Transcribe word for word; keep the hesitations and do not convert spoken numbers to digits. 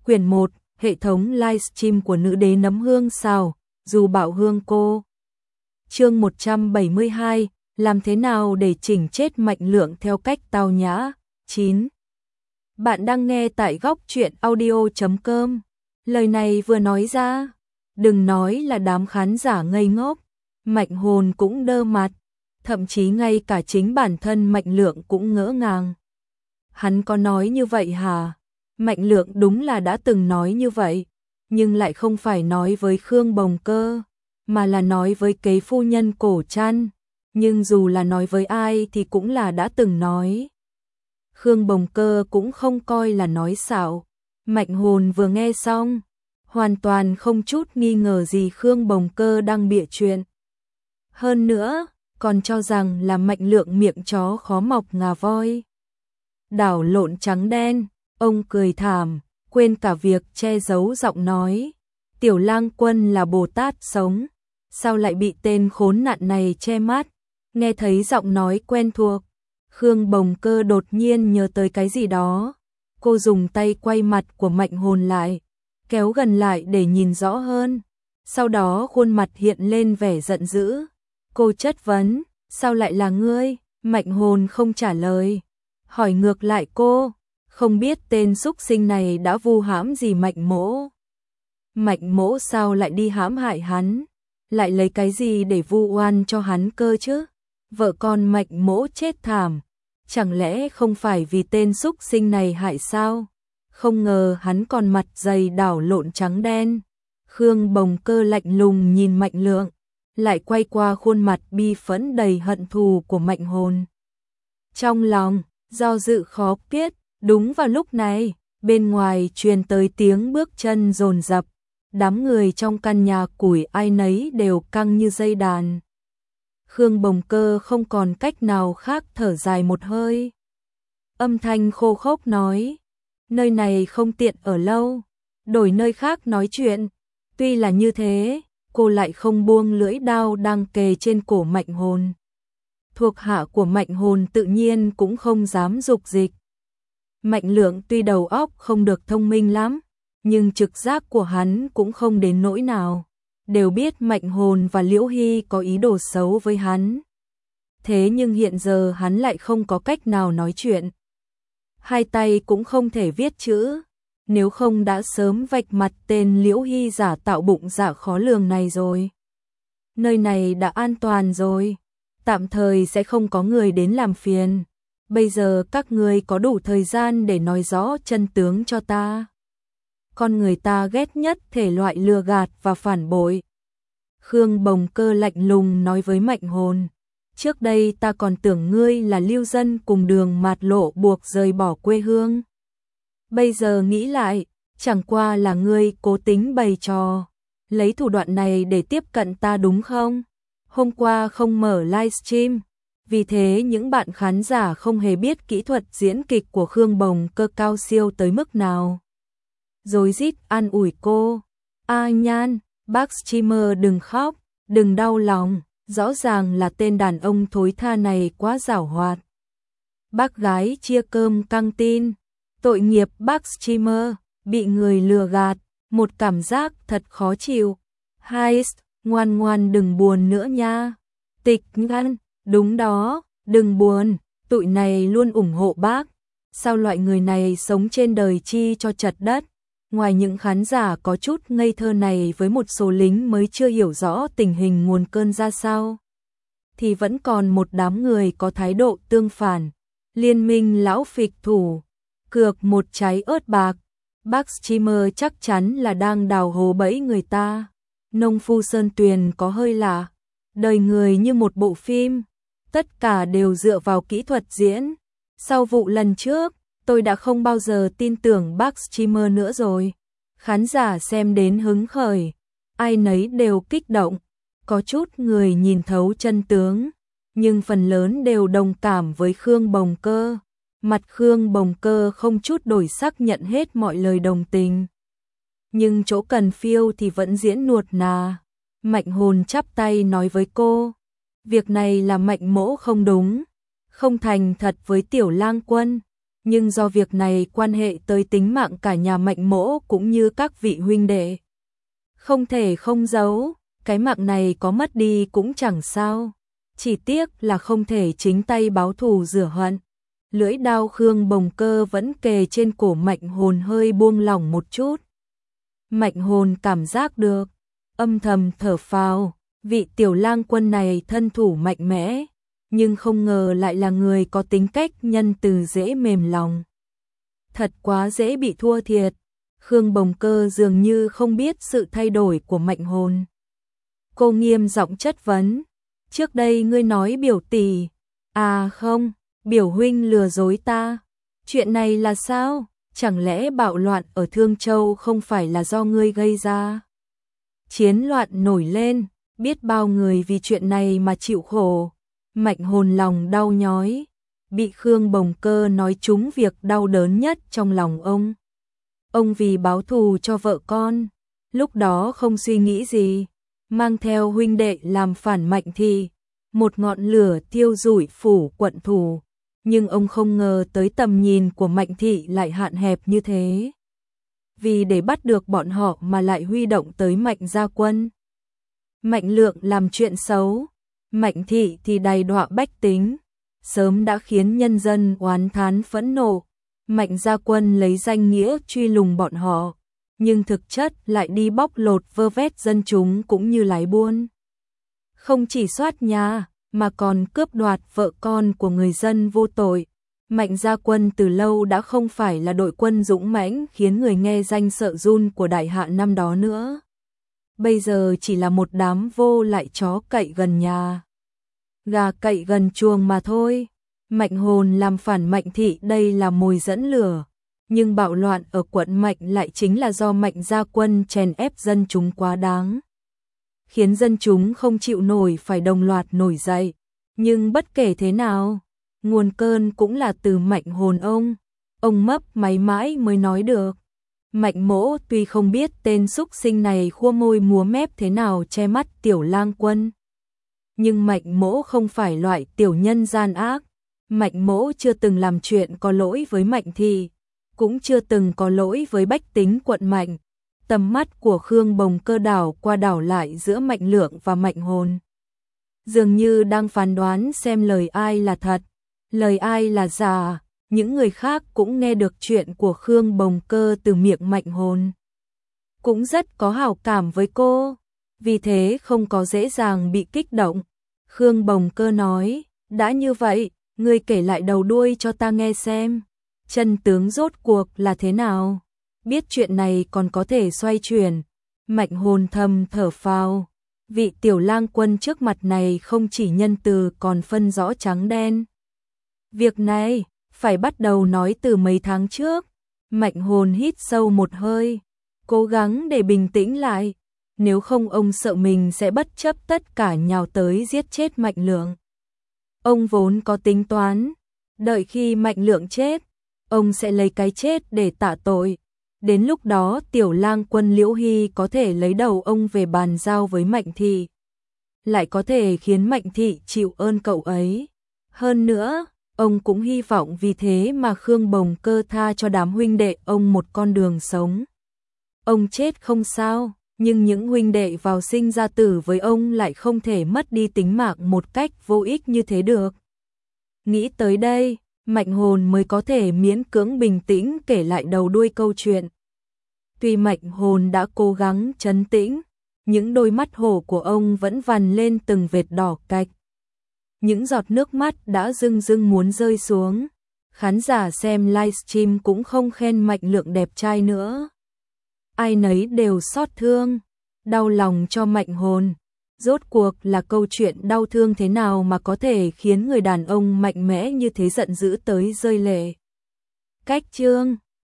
Quyển một, hệ thống livestream của nữ đế nấm hương xào, dù bạo hương cô. Chương một trăm bảy mươi hai, làm thế nào để chỉnh chết Mạnh Lượng theo cách tao nhã. chín. Bạn đang nghe tại góc truyện audio chấm com. Lời này vừa nói ra, đừng nói là đám khán giả ngây ngốc, Mạnh Hồn cũng đơ mặt, thậm chí ngay cả chính bản thân Mạnh Lượng cũng ngỡ ngàng. Hắn có nói như vậy hả? Mạnh Lượng đúng là đã từng nói như vậy, nhưng lại không phải nói với Khương Bồng Cơ, mà là nói với kế phu nhân Cổ Trăn, nhưng dù là nói với ai thì cũng là đã từng nói. Khương Bồng Cơ cũng không coi là nói xạo. Mạnh Hồn vừa nghe xong, hoàn toàn không chút nghi ngờ gì Khương Bồng Cơ đang bịa chuyện. Hơn nữa, còn cho rằng là Mạnh Lượng miệng chó khó mọc ngà voi. Đảo lộn trắng đen, ông cười thảm, quên cả việc che giấu giọng nói. Tiểu Lang Quân là Bồ Tát sống, sao lại bị tên khốn nạn này che mắt? Nghe thấy giọng nói quen thuộc, Khương Bồng Cơ đột nhiên nhớ tới cái gì đó. Cô dùng tay quay mặt của Mạnh Hồn lại, kéo gần lại để nhìn rõ hơn. Sau đó khuôn mặt hiện lên vẻ giận dữ. Cô chất vấn, sao lại là ngươi? Mạnh Hồn không trả lời. Hỏi ngược lại cô, không biết tên xúc sinh này đã vu hãm gì Mạnh Mỗ. Mạnh Mỗ sao lại đi hãm hại hắn? Lại lấy cái gì để vu oan cho hắn cơ chứ? Vợ con Mạnh Mỗ chết thảm, chẳng lẽ không phải vì tên xúc sinh này hại sao? Không ngờ hắn còn mặt dày đảo lộn trắng đen. Khương Bồng Cơ lạnh lùng nhìn Mạnh Lượng, lại quay qua khuôn mặt bi phẫn đầy hận thù của Mạnh Hồn. Trong lòng do dự khó quyết, đúng vào lúc này, bên ngoài truyền tới tiếng bước chân dồn dập, đám người trong căn nhà củi ai nấy đều căng như dây đàn. Khương Bồng Cơ không còn cách nào khác thở dài một hơi. Âm thanh khô khốc nói, nơi này không tiện ở lâu, đổi nơi khác nói chuyện. Tuy là như thế, cô lại không buông lưỡi đao đang kề trên cổ Mạnh Hồn. Thuộc hạ của Mạnh Hồn tự nhiên cũng không dám dục dịch. Mạnh Lượng tuy đầu óc không được thông minh lắm, nhưng trực giác của hắn cũng không đến nỗi nào. Đều biết Mạnh Hồn và Liễu Hy có ý đồ xấu với hắn. Thế nhưng hiện giờ hắn lại không có cách nào nói chuyện. Hai tay cũng không thể viết chữ, nếu không đã sớm vạch mặt tên Liễu Hy giả tạo bụng dạ khó lường này rồi. Nơi này đã an toàn rồi, tạm thời sẽ không có người đến làm phiền. Bây giờ các ngươi có đủ thời gian để nói rõ chân tướng cho ta. Con người ta ghét nhất thể loại lừa gạt và phản bội. Khương Bồng Cơ lạnh lùng nói với Mạnh Hồn, trước đây ta còn tưởng ngươi là lưu dân cùng đường mạt lộ buộc rời bỏ quê hương. Bây giờ nghĩ lại, chẳng qua là ngươi cố tính bày trò, lấy thủ đoạn này để tiếp cận ta đúng không? Hôm qua không mở livestream, vì thế những bạn khán giả không hề biết kỹ thuật diễn kịch của Khương Bồng Cơ cao siêu tới mức nào. Rồi rít an ủi cô, A Nhan, bác streamer đừng khóc, đừng đau lòng, rõ ràng là tên đàn ông thối tha này quá giảo hoạt. Bác gái chia cơm căng tin, tội nghiệp bác streamer, bị người lừa gạt, một cảm giác thật khó chịu. Hai, ngoan ngoan đừng buồn nữa nha. Tịch Ngăn, đúng đó, đừng buồn, tụi này luôn ủng hộ bác. Sao loại người này sống trên đời chi cho chật đất? Ngoài những khán giả có chút ngây thơ này với một số lính mới chưa hiểu rõ tình hình nguồn cơn ra sao, thì vẫn còn một đám người có thái độ tương phản. Liên minh lão phịch thủ, cược một trái ớt bạc. Bác streamer chắc chắn là đang đào hố bẫy người ta. Nông phu Sơn Tuyền có hơi lạ. Đời người như một bộ phim, tất cả đều dựa vào kỹ thuật diễn. Sau vụ lần trước, tôi đã không bao giờ tin tưởng bác streamer nữa rồi. Khán giả xem đến hứng khởi, ai nấy đều kích động. Có chút người nhìn thấu chân tướng, nhưng phần lớn đều đồng cảm với Khương Bồng Cơ. Mặt Khương Bồng Cơ không chút đổi sắc nhận hết mọi lời đồng tình. Nhưng chỗ cần phiêu thì vẫn diễn nuột nà. Mạnh Hồn chắp tay nói với cô, việc này là Mạnh Mỗ không đúng, không thành thật với Tiểu Lang Quân. nhưng do việc này quan hệ tới tính mạng cả nhà Mạnh Mỗ cũng như các vị huynh đệ. Không thể không giấu, cái mạng này có mất đi cũng chẳng sao. Chỉ tiếc là không thể chính tay báo thù rửa hận. Lưỡi đao Khương Bồng Cơ vẫn kề trên cổ Mạnh Hồn hơi buông lỏng một chút. Mạnh Hồn cảm giác được, âm thầm thở phào, vị tiểu lang quân này thân thủ mạnh mẽ, nhưng không ngờ lại là người có tính cách nhân từ dễ mềm lòng. Thật quá dễ bị thua thiệt. Khương Bồng Cơ dường như không biết sự thay đổi của Mạnh Hồn. Cô nghiêm giọng chất vấn, trước đây ngươi nói biểu tỷ, à không, biểu huynh lừa dối ta. Chuyện này là sao? Chẳng lẽ bạo loạn ở Thương Châu không phải là do ngươi gây ra? Chiến loạn nổi lên, biết bao người vì chuyện này mà chịu khổ. Mạnh Hồn lòng đau nhói, bị Khương Bồng Cơ nói trúng việc đau đớn nhất trong lòng ông. Ông vì báo thù cho vợ con, lúc đó không suy nghĩ gì, mang theo huynh đệ làm phản Mạnh Thị, một ngọn lửa thiêu rụi phủ quận thủ. Nhưng ông không ngờ tới tầm nhìn của Mạnh Thị lại hạn hẹp như thế. Vì để bắt được bọn họ mà lại huy động tới Mạnh gia quân. Mạnh Lượng làm chuyện xấu, Mạnh Thị thì đầy đọa bách tính, sớm đã khiến nhân dân oán thán phẫn nộ. Mạnh gia quân lấy danh nghĩa truy lùng bọn họ, nhưng thực chất lại đi bóc lột vơ vét dân chúng cũng như lái buôn. Không chỉ soát nhà, mà còn cướp đoạt vợ con của người dân vô tội. Mạnh gia quân từ lâu đã không phải là đội quân dũng mãnh khiến người nghe danh sợ run của đại hạ năm đó nữa. Bây giờ chỉ là một đám vô lại chó cậy gần nhà, gà cậy gần chuồng mà thôi. Mạnh Hồn làm phản Mạnh Thị đây là mồi dẫn lửa, nhưng bạo loạn ở quận Mạnh lại chính là do Mạnh gia quân chèn ép dân chúng quá đáng, khiến dân chúng không chịu nổi phải đồng loạt nổi dậy. Nhưng bất kể thế nào, nguồn cơn cũng là từ Mạnh Hồn ông. Ông mấp máy mãi mới nói được. Mạnh Mỗ tuy không biết tên xúc sinh này khua môi múa mép thế nào che mắt tiểu lang quân, nhưng Mạnh Mỗ không phải loại tiểu nhân gian ác. Mạnh Mỗ chưa từng làm chuyện có lỗi với Mạnh Thị, cũng chưa từng có lỗi với bách tính quận Mạnh. Tầm mắt của Khương Bồng Cơ đảo qua đảo lại giữa Mạnh Lượng và Mạnh Hồn, dường như đang phán đoán xem lời ai là thật, lời ai là giả. Những người khác cũng nghe được chuyện của Khương Bồng Cơ từ miệng Mạnh Hồn, cũng rất có hảo cảm với cô, vì thế không có dễ dàng bị kích động. Khương Bồng Cơ nói, đã như vậy, ngươi kể lại đầu đuôi cho ta nghe xem, chân tướng rốt cuộc là thế nào, biết chuyện này còn có thể xoay chuyển. Mạnh Hồn thầm thở phào, vị tiểu lang quân trước mặt này không chỉ nhân từ còn phân rõ trắng đen. Việc này phải bắt đầu nói từ mấy tháng trước. Mạnh Hồn hít sâu một hơi, cố gắng để bình tĩnh lại, nếu không ông sợ mình sẽ bất chấp tất cả nhào tới giết chết Mạnh Lượng. Ông vốn có tính toán, đợi khi Mạnh Lượng chết, ông sẽ lấy cái chết để tạ tội. Đến lúc đó tiểu lang quân Liễu Hy có thể lấy đầu ông về bàn giao với Mạnh Thị, lại có thể khiến Mạnh Thị chịu ơn cậu ấy. Hơn nữa, ông cũng hy vọng vì thế mà Khương Bồng Cơ tha cho đám huynh đệ ông một con đường sống. Ông chết không sao, nhưng những huynh đệ vào sinh ra tử với ông lại không thể mất đi tính mạng một cách vô ích như thế được. Nghĩ tới đây, Mạnh Hồn mới có thể miễn cưỡng bình tĩnh kể lại đầu đuôi câu chuyện. Tuy Mạnh Hồn đã cố gắng trấn tĩnh, những đôi mắt hổ của ông vẫn vằn lên từng vệt đỏ cạch. Những giọt nước mắt đã rưng rưng muốn rơi xuống. Khán giả xem livestream cũng không khen Mạnh Lượng đẹp trai nữa. Ai nấy đều xót thương, đau lòng cho Mạnh Hồn. Rốt cuộc là câu chuyện đau thương thế nào mà có thể khiến người đàn ông mạnh mẽ như thế giận dữ tới rơi lệ. Cách chương